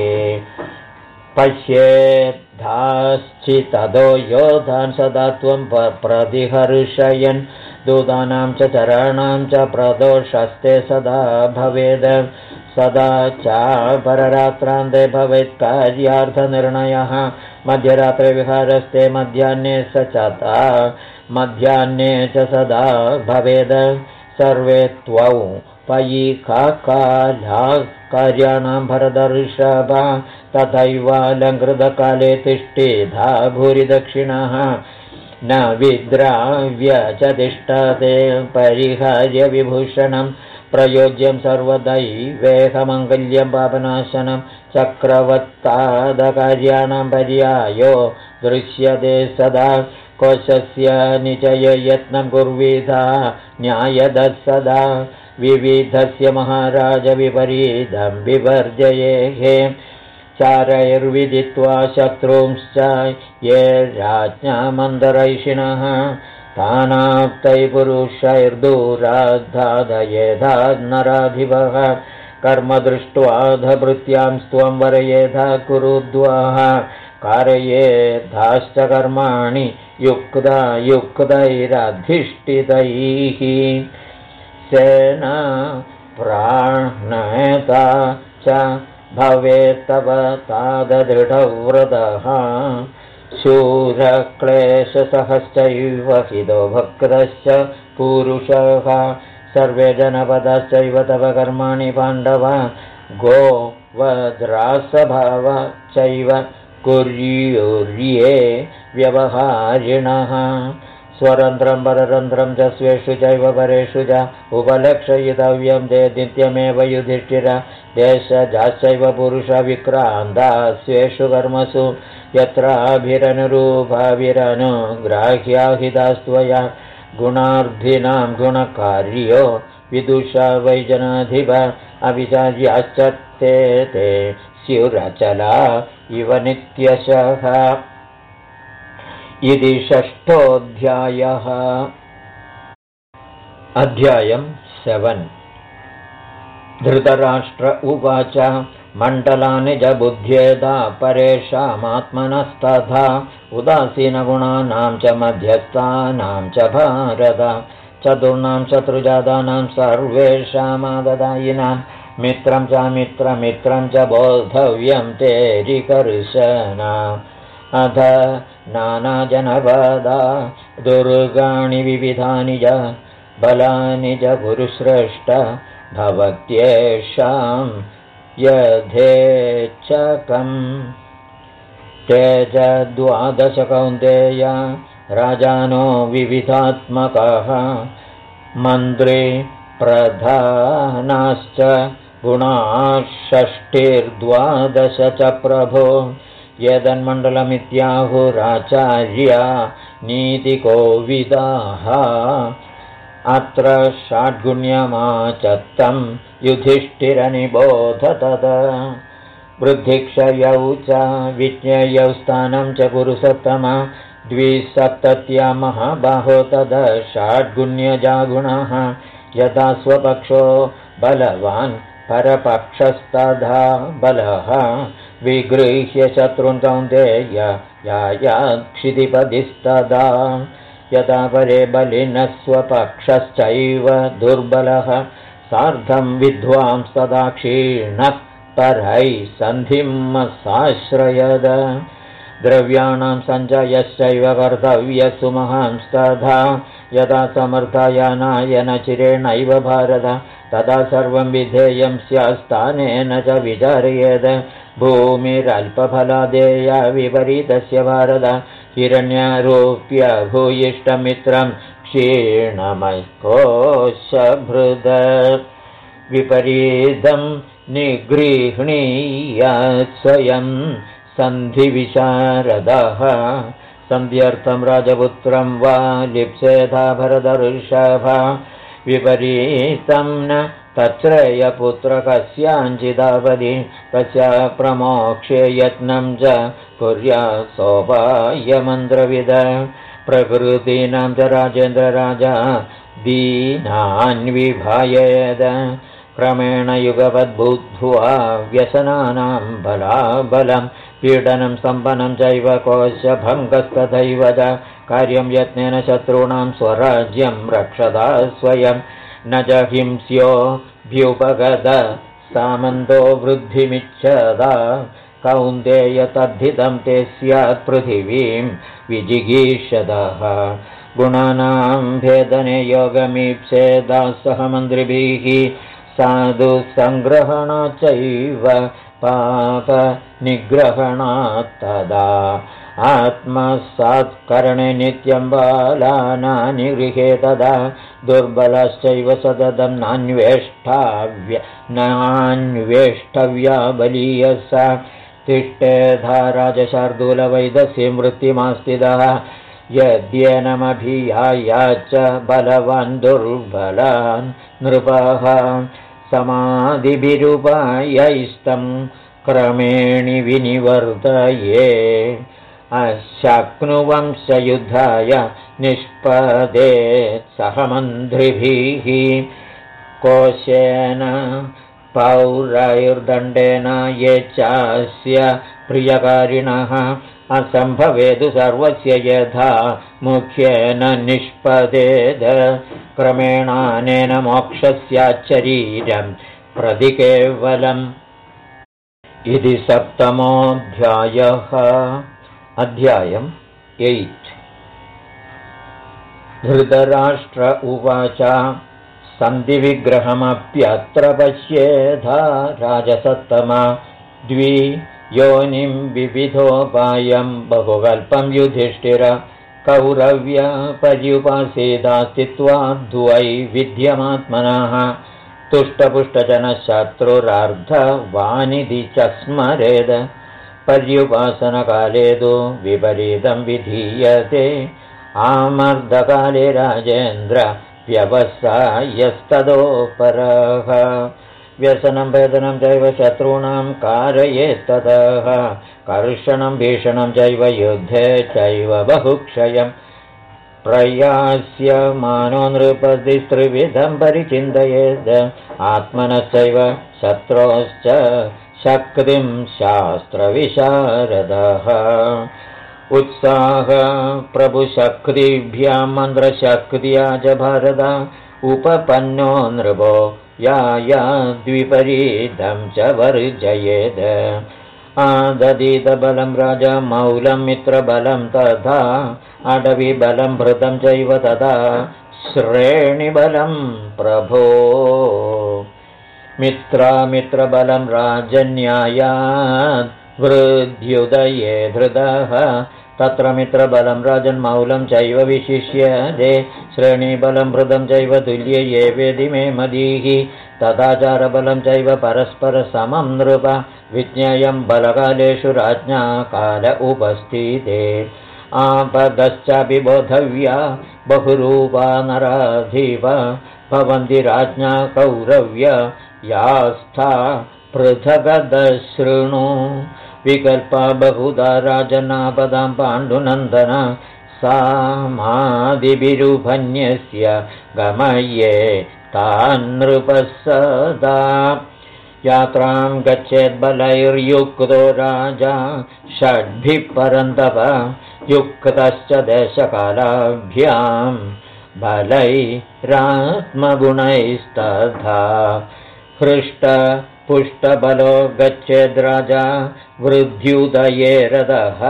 पश्येद्धाश्चितदो योधान् सदा त्वं प्रतिहर्षयन् दूतानां च चराणां च प्रदोषस्ते सदा भवेद सदा च पररात्रान्ते भवेत् कार्यार्थनिर्णयः मध्यरात्रे विहारस्ते मध्याह्ने मध्याह्ने च सदा भवेद सर्वे त्वौ पयि काकाला कार्याणां भरदर्षभ तथैवालङ्कृतकाले तिष्ठेधा भूरिदक्षिणः न विद्राव्य च तिष्ठते परिहार्य विभूषणं प्रयोज्यं सर्वदैवेहमङ्गल्यं पापनाशनं चक्रवत्तादकार्याणां पर्यायो दृश्यते सदा कोशस्य निचययत्नं कुर्वीधा न्यायदः सदा विविधस्य महाराज विपरीतं विवर्जयेः चारैर्विदित्वा शत्रूंश्च ये राज्ञामन्दरैषिणः तानाप्तै पुरुषैर्दूराद्धादयेधा नराधिपः कर्म दृष्ट्वाधभृत्यां स्त्वं वरयेधा कुरुद्वाः कारयेधाश्च कर्माणि युक्तैरधिष्ठितैः सेना प्राणेता च भवेत्तव ताददृढव्रतः शूरक्लेशसहश्चैव हितो भक्तश्च पुरुषः सर्वे जनपदश्चैव तव कर्माणि पाण्डव गोवद्रासभाव चैव कुर्युर्ये व्यवहारिणः स्वरन्ध्रं पररन्ध्रं च स्वेषु चैव परेषु च उपलक्षयितव्यं ते नित्यमेव युधिष्ठिर देशजाश्चैव पुरुषविक्रान्ता स्वेषु कर्मसु यत्राभिरनुरूपाभिरनुग्राह्याहितास्त्वया गुणार्थिनां गुणकार्यो विदुषा वैजनाधिप अविचार्याश्च ते स्युरचला इव नित्यशः इति षष्ठोऽध्यायः। अध्यायं 7। धृतराष्ट्र उवाच मण्डलानि च बुद्ध्येदा परेषामात्मनस्तथा उदासीनगुणानां च मध्यस्थानां च भारत चतुर्णां शत्रुजातानां सर्वेषामाददायिनां मित्रं च मित्रमित्रं च बोद्धव्यं तेरिकर्शना अथ नानाजनपदा दुर्गाणि विविधानि च बलानि च गुरुश्रेष्ठ भवत्येषां यथेच्छकम् तेज 12 कौन्तेय राजानो विविधात्मकः मन्त्री प्रधानाश्च गुणाः 612 च प्रभो यदन्मण्डलमित्याहुराचार्या नीतिकोविदाः अत्र षड्गुण्यमाचत्तं युधिष्ठिरनिबोध तद वृद्धिक्षयौ च विज्ञेयौ स्थानं च पुरुषोत्तम 270 महाबाहो तद षड्गुण्यजागुणः यथा स्वपक्षो बलवान् परपक्षस्तथा बलः विगृह्य शत्रुन् कौन्तेय यायात्क्षितिपदिस्तदा यदा परे बलिनः स्वपक्षश्चैव दुर्बलः सार्धं विद्वांस्तदा क्षीणः परैः सन्धिं साश्रयद द्रव्याणां सञ्चयश्चैव कर्तव्यसुमहांस्तथा यदा समर्थायानाय न चिरेणैव भारत तदा सर्वं विधेयं स्यात्स्थानेन च विचार्येद भूमिरल्पफलादेया विपरीतस्य भारत हिरण्यारोप्य भूयिष्ठमित्रं क्षीणमैकोशभृद विपरीतं निगृह्णीय स्वयं सन्धिविशारदः सन्ध्यर्थं राजपुत्रं वा लिप्सेधा भरतऋषभ विपरीतं न तच्छ्रेयपुत्रकस्याञ्चिदापदि तस्य प्रमोक्ष्ये यत्नं च कुर्यात् सोपायमन्त्रविद प्रकृतीनां च राजेन्द्रराजा दीनान् विभायेद क्रमेण युगपद्भूत्वा व्यसनानां बलाबलं पीडनं स्तम्भनं चैव कोशभङ्गस्तथैव च कार्यं यत्नेन शत्रूणां स्वराज्यं रक्षदा स्वयं न च हिंस्योऽभ्युपगत सामन्तो वृद्धिमिच्छदा कौन्तेय तद्धितं ते स्यात् पृथिवीं विजिगीषदः गुणानां भेदने योगमीप्सेदा सह मन्त्रिभिः साधु सङ्ग्रहणात् चैव पापनिग्रहणात् तदा आत्मसात्करणे नित्यं बालानानि गृहे तदा दुर्बलश्चैव सततं नान्वेष्टव्या बलीयसा तिष्ठेधा राजशार्दूलवैदस्य मृत्युमास्तिदः यद्येनमभियायाच्च बलवान् दुर्बलान् नृपः समाधिभिरुपायैस्तं क्रमेणि विनिवर्तये अशक्नुवंशयुद्धाय निष्पदेत् सह मन्त्रिभिः कोशेन पौरैर्दण्डेन ये चास्य प्रियकारिणः असम्भवेदु सर्वस्य यथा मुख्येन निष्पदेद क्रमेणानेन मोक्षस्याच्चरीरं प्रति केवलम् इति 7मोऽध्यायः अध्यायम् 8 धृतराष्ट्र उवाच सन्धिविग्रहमप्यत्र पश्येधा राजसत्तमा द्वि योनिं विविधोपायं बहुकल्पं युधिष्ठिर कौरव्य पर्युपासेदा स्थित्वा द्वै विद्यमात्मनः तुष्टपुष्टजनशत्रुरार्धवानिधि च स्मरेद पर्युपासनकाले तु विपरीतं विधीयते आमर्दकाले राजेन्द्र व्यवसायस्तदोपरः व्यसनं वेदनं चैव शत्रूणां कारयेत्ततः कर्षणं भीषणं चैव युद्धे चैव बहुक्षयं प्रयास्यमानो नृपतिस्त्रिविधं परिचिन्तयेत् आत्मनश्चैव शत्रोश्च शक्तिं शास्त्रविशारदः उत्साह प्रभुशक्तिभ्यां मन्त्रशक्त्या च भारत उपपन्नो नृपो याद्विपरीतं च वर्जयेत् आददीतबलं राजा मौलं मित्रबलं तथा अटवीबलं भृतं चैव तथा श्रेणिबलं प्रभो मित्रबलं राजन्यायात् वृद्ध्युदये धृतः तत्र मित्रबलं राजन्मौलं चैव विशिष्यते श्रेणीबलं भृतं चैव तुल्ये ये वेदि मे मदीः तदाचारबलं चैव परस्परसमं नृप विज्ञेयं बलकालेषु राज्ञा काल उपस्थिते आपदश्चापि बोधव्या बहुरूपा नराधिप भवन्ति राज्ञा कौरव्य यास्था पृथगदशृणु विकल्पा बहुधा राजनापदां पाण्डुनन्दन सामादिभिरुभन्यस्य गमये तान् नृपः सदा यात्रां गच्छेद्बलैर्युक्तो राजा षड्भिः परन्तप युक्तश्च देशकालाभ्यां बलैरात्मगुणैस्तथा हृष्टपुष्टबलो गच्छेद्राजा वृद्ध्युदये रथः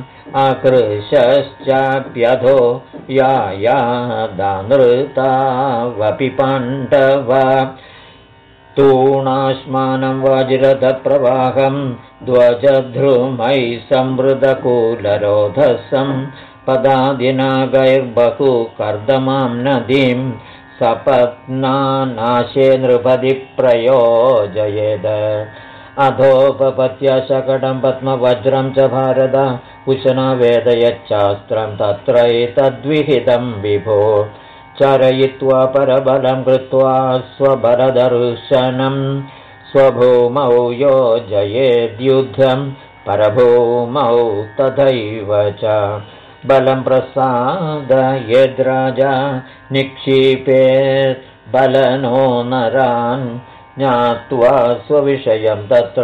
आकृशश्चाप्यधो यायादानृतावपि पाण्डव तूणाश्मानं वाजिरथप्रवाहं ध्वजध्रुमैः संवृतकूलरोधसं पदादिनागैर्बहु कर्दमां नदीं सपत्नानाशे नृपति प्रयोजयेद अधोपपत्य शकटं पद्मवज्रं च भारत उशना वेदयच्चास्त्रं तत्रैतद्विहितं विभो चरयित्वा परबलं कृत्वा स्वबलदर्शनं स्वभूमौ योजयेद्युद्धं परभूमौ तथैव च बलं प्रसादयेद्राजा निक्षिपेत् बलनो नरान् ज्ञात्वा स्वविषयं तत्र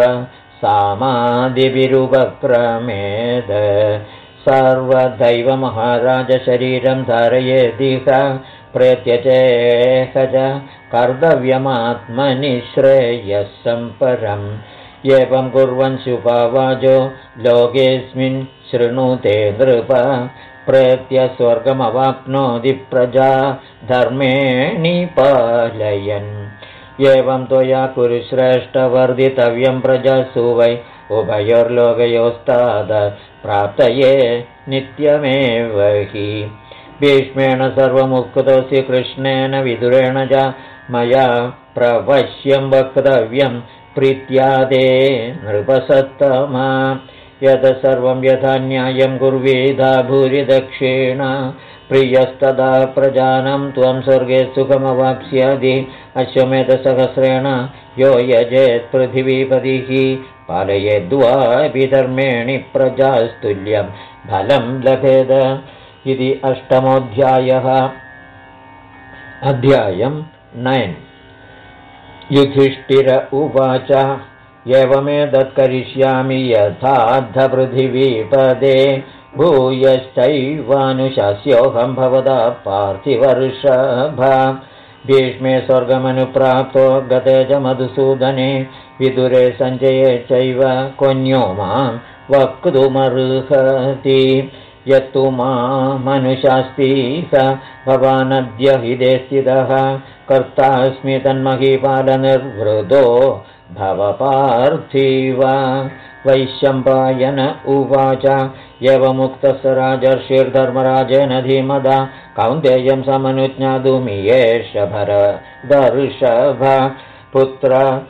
सामादिभिरुपक्रमेद सर्वदैव महाराजशरीरं धारयेदिह प्रत्यचेह च कर्तव्यमात्मनि श्रेयस्सं परम् एवं कुर्वन् शुभावाजो लोकेऽस्मिन् शृणुते नृप प्रत्य स्वर्गमवाप्नोति प्रजा धर्मेणि पालयन् एवं त्वया कुरुश्रेष्ठवर्धितव्यं प्रजासु वै उभयोर्लोकयोस्ताद प्राप्तये नित्यमेव हि भीष्मेण सर्वमुक्तोऽसि कृष्णेन विदुरेण च मया प्रवश्यं वक्तव्यं प्रीत्यादे नृपसत्तमा यत् सर्वं यथा न्यायं कुर्वीधा भूरि दक्षिण प्रियस्तदा प्रजानं त्वं स्वर्गे सुखमवाप्स्यसि अश्वमेधसहस्रेण यो यजेत् पृथिवीपतिः पालयेद्वापि धर्मेणि प्रजास्तुल्यं फलं लभेद इति अष्टमोऽध्यायः। अध्यायं 9। युधिष्ठिर उवाच एवमेतत् करिष्यामि यथार्धपृथिवीपदे भूयश्चैवानुशास्योऽहं भवता पार्थिवर्षभ भीष्मे स्वर्गमनुप्राप्तो गते च मधुसूदने विदुरे सञ्जये चैव कोऽन्यो मां वक्तुमर्हति यत्तु मामनुशास्तीह भवानद्य हिदे स्थितः कर्तास्मि तन्महीपालनिर्वृतो भवपार्थिव वैशम्पायन उवाच एवमुक्तः स राजर्षिर्धर्मराजेन धीमदा कौन्तेयं समनुज्ञातुमियेष भरदर्षभ पुत्र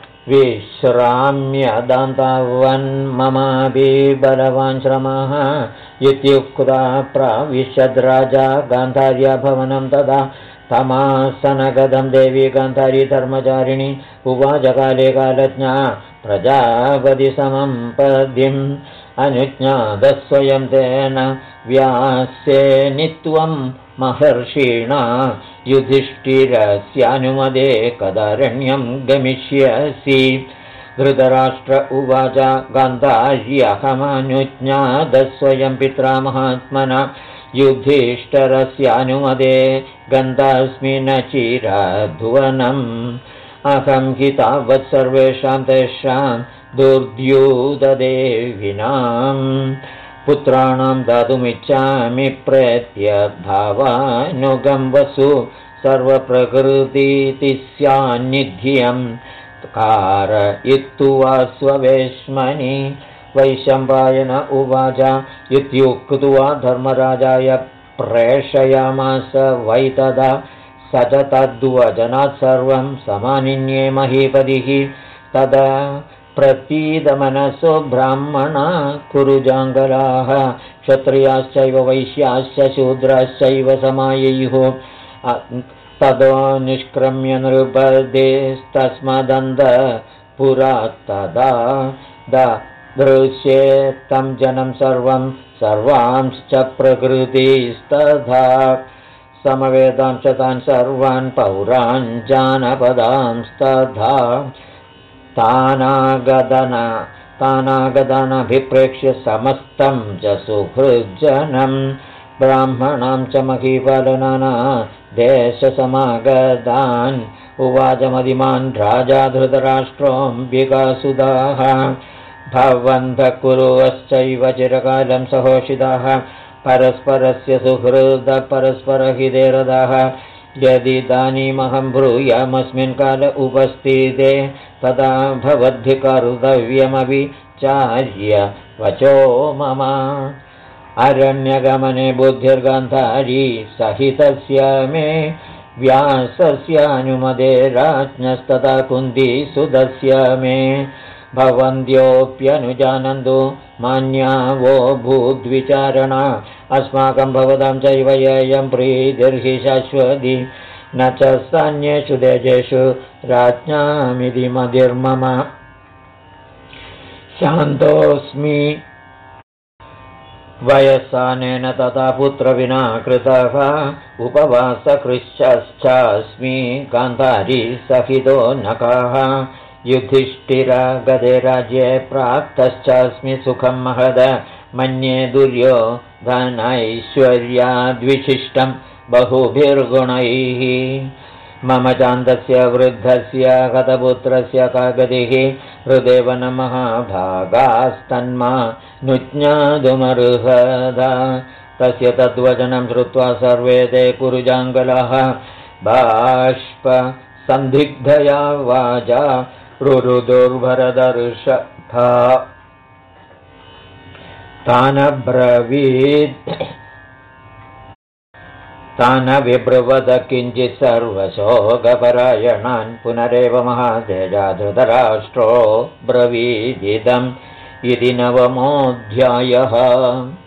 विश्राम्यदान्तावन्ममापि बलवान् श्रमः इत्युक्ता प्राविशद्राजा गान्धार्या भवनं तदा तमासनगदं देवी गान्धारी धर्मचारिणी उवाचकाले कालज्ञा प्रजापतिसमं पदिम् अनुज्ञातस्वयं तेन व्यासेनित्वं महर्षिणा युधिष्ठिरस्यानुमदे कदारण्यं गमिष्यसि धृतराष्ट्र उवाच गान्धार्यहमनुज्ञातस्वयं पित्रा महात्मना युधिष्ठिरस्यानुमदे गन्धास्मि न चिराध्वनम् अहं हि तावत् सर्वेषां तेषां दुर्द्यूतदेविनां पुत्राणां दातुमिच्छामि प्रेत्य भावानुगं वसु सर्वप्रकृतिस्यान्निध्यं कारयित्वा स्ववेश्मनि वैशम्पायन उवाच इत्युक्त्वा धर्मराजाय प्रेषयामास वै तदा स च तद्वचनात् सर्वं समानिन्ये महीपतिः तदा प्रतीतमनसो ब्राह्मणा कुरुजाङ्गलाः क्षत्रियाश्चैव वैश्याश्च शूद्राश्चैव समाययुः ततो निष्क्रम्य नृपदेस्तस्मदन्त पुरात्तदा दृश्ये तं जनं सर्वांश्च प्रकृतिस्तथा समवेदांश्च तान् सर्वान् पौरान् जानपदांस्तथा तानागदनाभिप्रेक्ष्य समस्तं च सुहृज्जनं ब्राह्मणां च महीपालनाना देशसमागतान् उवाच मदिमान् राजा धृतराष्ट्रोऽम्बिकासुदाः भवन्तः कुरुश्चैव चिरकालं सहोषिताः परस्परस्य सुहृद परस्परहिते रताः यदिदानीमहं ब्रूयामस्मिन् काल उपस्थिते तदा भवद्भिकर्तव्यमविचार्य वचो मम। अरण्यगमने बुद्धिर्गान्धारी सहितस्य मे व्यासस्यानुमते राज्ञस्तथा कुन्तीसुतस्य मे। भवन्त्योऽप्यनुजानन्तु मान्या वो भूद्विचारणा अस्माकं भवतां चैव येयं प्रीतिर्हि शाश्वती न च सान्येषु देशेषु राज्ञामिति मतिर्मम। शान्तोऽस्मि वयस्सानेन तथा पुत्रविना कृतः उपवासकृश्चास्मि गान्धारी सहितो नकः। युधिष्ठिरगते राज्ये प्राप्तश्चास्मि सुखं महद मन्ये दुर्योधनैश्वर्याद्विशिष्टं बहुभिर्गुणैः। मम चान्दस्य वृद्धस्य गतपुत्रस्य का गतिः हृदेव न महाभागास्तन्मा नुज्ञातुमर्हदा। तस्य तद्वचनं श्रुत्वा सर्वे ते कुरुजाङ्गलः बाष्पसन्दिग्धया वाचा रुरुदुर्भरदर्शथा तानविब्रुवद किञ्चित् सर्वशोकपरायणान् पुनरेव महातेजा धृतराष्ट्रो ब्रवीदिदम् इति 9मोऽध्यायः।